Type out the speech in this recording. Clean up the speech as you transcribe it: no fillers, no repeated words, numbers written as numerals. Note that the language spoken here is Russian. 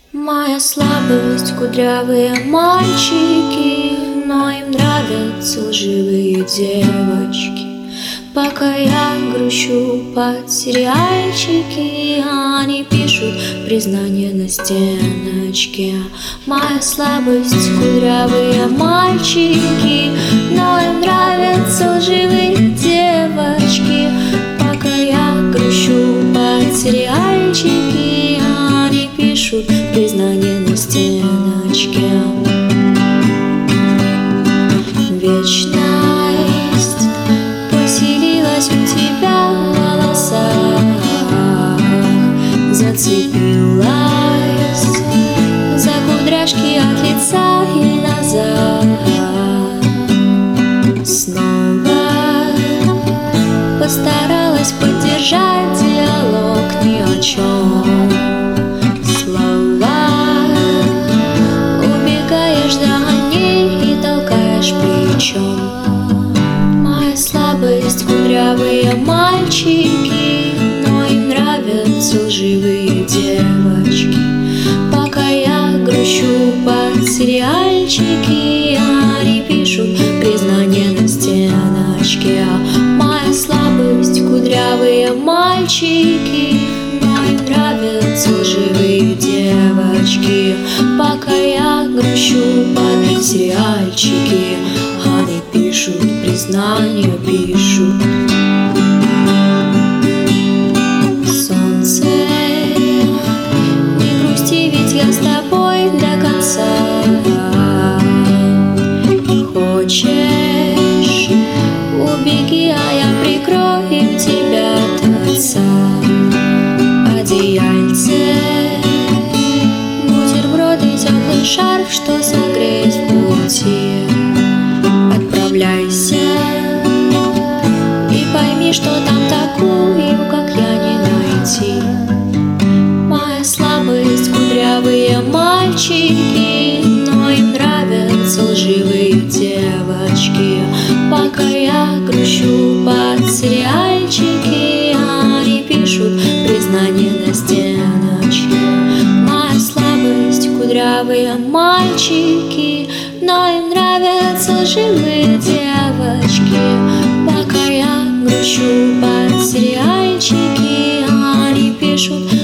Моя слабость — кудрявые мальчики, но им нравятся лживые девочки. Пока я грущу под сериальчики, они пишут признание на стеночке. Моя слабость — кудрявые мальчики, но им нравятся лживые девочки. Пока я грущу под сериальчики, они пишут признание на стеночке. Вечность поселилась у тебя в волосах, зацепилась за кудряшки от лица и назад. Снова постаралась поддержать диалог ни о чем. Моя слабость — кудрявые мальчики, но им нравятся лживые девочки. Пока я грущу под сериальчики, они пишут признание на стеночке. Моя слабость — кудрявые мальчики, но им нравятся лживые девочки. Пока я грущу под сериальчики, они пишут признание, пишут. Солнце, не грусти, ведь я с тобой до конца. Хочешь, убеги, а я прикрою тебя от отца. Одеяльце, бутерброды, теплый шарф, что согреть в пути. Отправляйся и пойми, что там такую, как я, не найти. Моя слабость — кудрявые мальчики, но им нравятся лживые девочки. Пока я грущу под сериальчики, они пишут признание на стеночке. Моя слабость — кудрявые мальчики, но им нравятся лживые девочки. Пока я грущу под сериальчики, они пишут